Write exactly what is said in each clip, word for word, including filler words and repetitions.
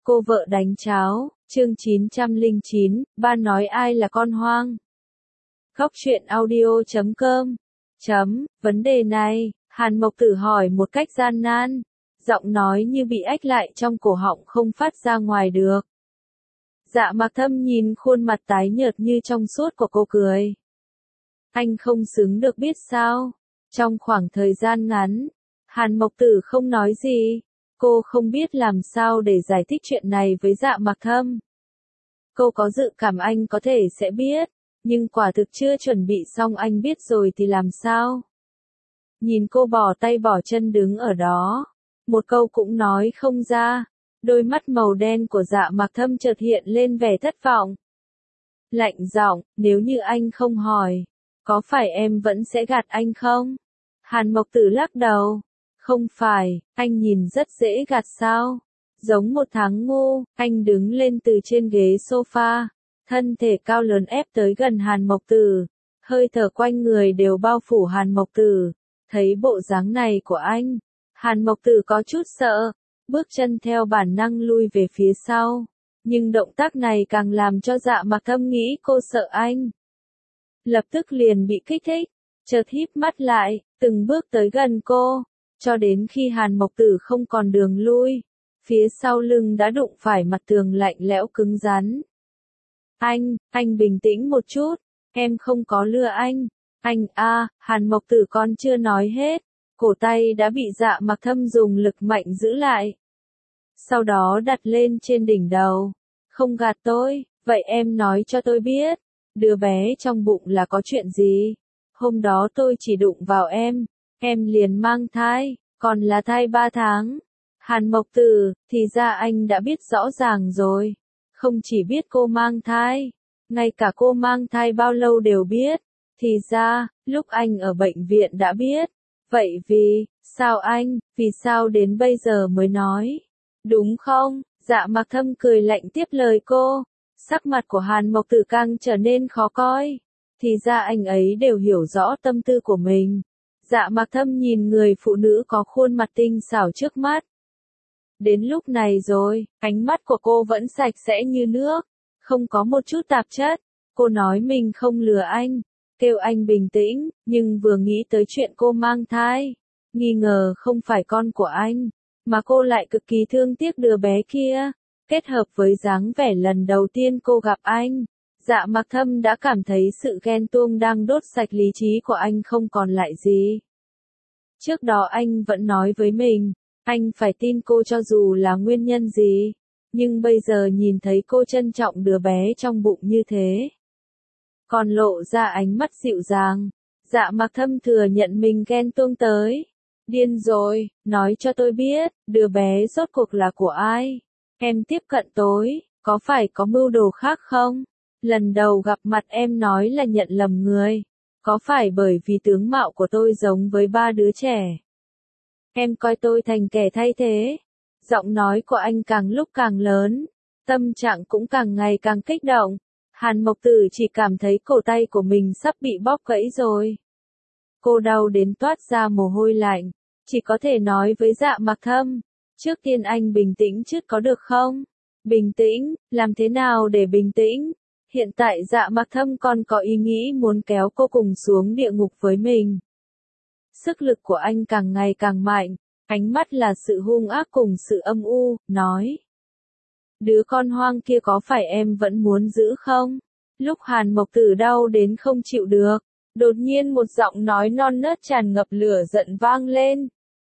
Cô vợ đánh cháo, chương chín trăm lẻ chín, ba nói ai là con hoang. Góc truyện audio chấm com. Chấm, vấn đề này, Hàn Mộc Tử hỏi một cách gian nan, giọng nói như bị ách lại trong cổ họng không phát ra ngoài được. Dạ Mặc Thâm nhìn khuôn mặt tái nhợt như trong suốt của cô cười. Anh không xứng được biết sao? Trong khoảng thời gian ngắn, Hàn Mộc Tử không nói gì. Cô không biết làm sao để giải thích chuyện này với Dạ Mặc Thâm. Cô có dự cảm anh có thể sẽ biết, nhưng quả thực chưa chuẩn bị xong anh biết rồi thì làm sao? Nhìn cô bỏ tay bỏ chân đứng ở đó, một câu cũng nói không ra, đôi mắt màu đen của Dạ Mặc Thâm chợt hiện lên vẻ thất vọng. Lạnh giọng, nếu như anh không hỏi, có phải em vẫn sẽ gạt anh không? Hàn Mộc Tử lắc đầu. Không phải, anh nhìn rất dễ gạt sao? Giống một tháng ngu, anh đứng lên từ trên ghế sofa, thân thể cao lớn ép tới gần Hàn Mộc Tử, hơi thở quanh người đều bao phủ Hàn Mộc Tử. Thấy bộ dáng này của anh, Hàn Mộc Tử có chút sợ, bước chân theo bản năng lui về phía sau, nhưng động tác này càng làm cho Dạ Mặc Thâm nghĩ cô sợ anh. Lập tức liền bị kích thích, chợt híp mắt lại, từng bước tới gần cô. Cho đến khi Hàn Mộc Tử không còn đường lui, phía sau lưng đã đụng phải mặt tường lạnh lẽo cứng rắn. Anh, anh bình tĩnh một chút, em không có lừa anh. Anh a, à, Hàn Mộc Tử còn chưa nói hết, cổ tay đã bị Dạ Mặc Thâm dùng lực mạnh giữ lại. Sau đó đặt lên trên đỉnh đầu. Không gạt tôi, vậy em nói cho tôi biết, đứa bé trong bụng là có chuyện gì? Hôm đó tôi chỉ đụng vào em. Em liền mang thai, còn là thai ba tháng. Hàn Mộc Tử, thì ra anh đã biết rõ ràng rồi. Không chỉ biết cô mang thai, ngay cả cô mang thai bao lâu đều biết. Thì ra, lúc anh ở bệnh viện đã biết. Vậy vì, sao anh, vì sao đến bây giờ mới nói? Đúng không? Dạ Mặc Thâm cười lạnh tiếp lời cô. Sắc mặt của Hàn Mộc Tử càng trở nên khó coi. Thì ra anh ấy đều hiểu rõ tâm tư của mình. Dạ Mặc Thâm nhìn người phụ nữ có khuôn mặt tinh xảo trước mắt. Đến lúc này rồi, ánh mắt của cô vẫn sạch sẽ như nước, không có một chút tạp chất. Cô nói mình không lừa anh, kêu anh bình tĩnh, nhưng vừa nghĩ tới chuyện cô mang thai, nghi ngờ không phải con của anh, mà cô lại cực kỳ thương tiếc đứa bé kia, kết hợp với dáng vẻ lần đầu tiên cô gặp anh. Dạ Mặc Thâm đã cảm thấy sự ghen tuông đang đốt sạch lý trí của anh không còn lại gì. Trước đó anh vẫn nói với mình, anh phải tin cô cho dù là nguyên nhân gì, nhưng bây giờ nhìn thấy cô trân trọng đứa bé trong bụng như thế, còn lộ ra ánh mắt dịu dàng, Dạ Mặc Thâm thừa nhận mình ghen tuông tới. Điên rồi, nói cho tôi biết, đứa bé rốt cuộc là của ai? Em tiếp cận tối, có phải có mưu đồ khác không? Lần đầu gặp mặt em nói là nhận lầm người. Có phải bởi vì tướng mạo của tôi giống với ba đứa trẻ? Em coi tôi thành kẻ thay thế. Giọng nói của anh càng lúc càng lớn. Tâm trạng cũng càng ngày càng kích động. Hàn Mộc Tử chỉ cảm thấy cổ tay của mình sắp bị bóp gãy rồi. Cô đau đến toát ra mồ hôi lạnh. Chỉ có thể nói với Dạ Mặc Thâm. Trước tiên anh bình tĩnh chút có được không? Bình tĩnh, làm thế nào để bình tĩnh? Hiện tại Dạ Mặc Thâm còn có ý nghĩ muốn kéo cô cùng xuống địa ngục với mình. Sức lực của anh càng ngày càng mạnh, ánh mắt là sự hung ác cùng sự âm u, nói. Đứa con hoang kia có phải em vẫn muốn giữ không? Lúc Hàn Mộc Tử đau đến không chịu được, đột nhiên một giọng nói non nớt tràn ngập lửa giận vang lên.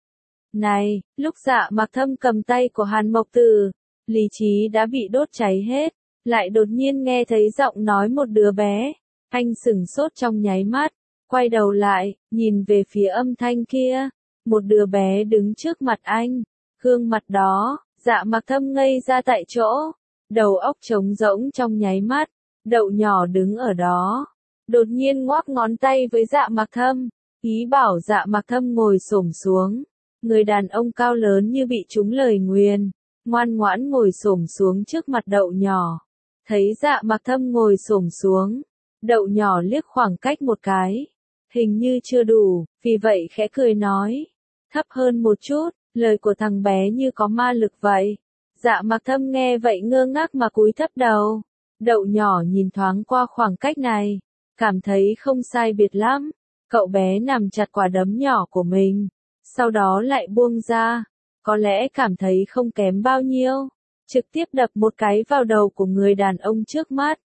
Này, lúc Dạ Mặc Thâm cầm tay của Hàn Mộc Tử, lý trí đã bị đốt cháy hết. Lại đột nhiên nghe thấy giọng nói một đứa bé, anh sửng sốt trong nháy mắt, quay đầu lại, nhìn về phía âm thanh kia, một đứa bé đứng trước mặt anh, gương mặt đó, Dạ Mặc Thâm ngây ra tại chỗ, đầu óc trống rỗng trong nháy mắt, đậu nhỏ đứng ở đó, đột nhiên ngoắc ngón tay với Dạ Mặc Thâm, ý bảo Dạ Mặc Thâm ngồi xổm xuống, người đàn ông cao lớn như bị trúng lời nguyền, ngoan ngoãn ngồi xổm xuống trước mặt đậu nhỏ. Thấy Dạ Mặc Thâm ngồi xổm xuống, đậu nhỏ liếc khoảng cách một cái, hình như chưa đủ, vì vậy khẽ cười nói, thấp hơn một chút, lời của thằng bé như có ma lực vậy. Dạ Mặc Thâm nghe vậy ngơ ngác mà cúi thấp đầu. Đậu nhỏ nhìn thoáng qua khoảng cách này, cảm thấy không sai biệt lắm. Cậu bé nằm chặt quả đấm nhỏ của mình, sau đó lại buông ra, có lẽ cảm thấy không kém bao nhiêu, trực tiếp đập một cái vào đầu của người đàn ông trước mắt.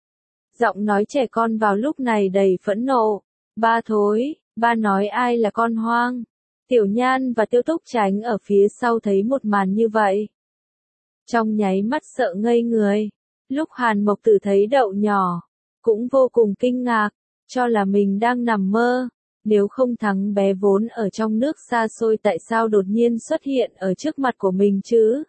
Giọng nói trẻ con vào lúc này đầy phẫn nộ. Ba thối, ba nói ai là con hoang. Tiểu Nhan và Tiêu Túc Tránh ở phía sau thấy một màn như vậy, trong nháy mắt sợ ngây người. Lúc Hàn Mộc Tử thấy đậu nhỏ, cũng vô cùng kinh ngạc, cho là mình đang nằm mơ. Nếu không thằng bé vốn ở trong nước xa xôi tại sao đột nhiên xuất hiện ở trước mặt của mình chứ?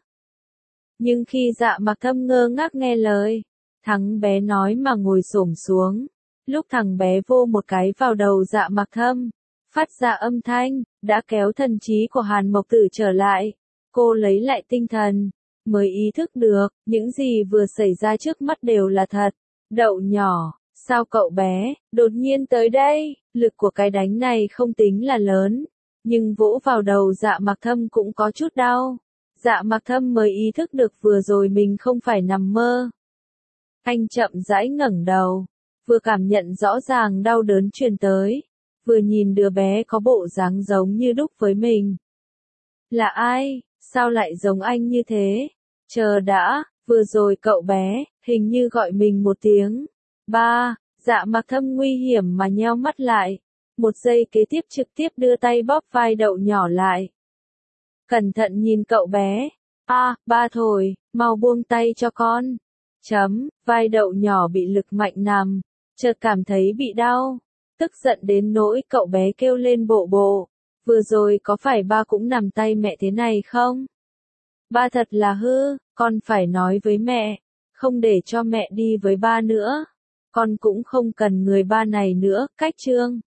Nhưng khi Dạ Mặc Thâm ngơ ngác nghe lời, thằng bé nói mà ngồi xổm xuống. Lúc thằng bé vô một cái vào đầu Dạ Mặc Thâm, phát ra âm thanh, đã kéo thần trí của Hàn Mộc Tử trở lại. Cô lấy lại tinh thần, mới ý thức được, những gì vừa xảy ra trước mắt đều là thật. Đậu nhỏ, sao cậu bé, đột nhiên tới đây? Lực của cái đánh này không tính là lớn, nhưng vỗ vào đầu Dạ Mặc Thâm cũng có chút đau. Dạ Mặc Thâm mới ý thức được vừa rồi mình không phải nằm mơ. Anh chậm rãi ngẩng đầu, vừa cảm nhận rõ ràng đau đớn truyền tới, vừa nhìn đứa bé có bộ dáng giống như đúc với mình. Là ai? Sao lại giống anh như thế? Chờ đã, vừa rồi cậu bé, hình như gọi mình một tiếng. Ba, Dạ Mặc Thâm nguy hiểm mà nheo mắt lại. Một giây kế tiếp trực tiếp đưa tay bóp vai đậu nhỏ lại. Cẩn thận nhìn cậu bé. A, à, ba thổi, mau buông tay cho con. Chấm, vai đậu nhỏ bị lực mạnh nằm, chợt cảm thấy bị đau. Tức giận đến nỗi cậu bé kêu lên bộ bộ. Vừa rồi có phải ba cũng nằm tay mẹ thế này không? Ba thật là hư, con phải nói với mẹ, không để cho mẹ đi với ba nữa. Con cũng không cần người ba này nữa, cách chương.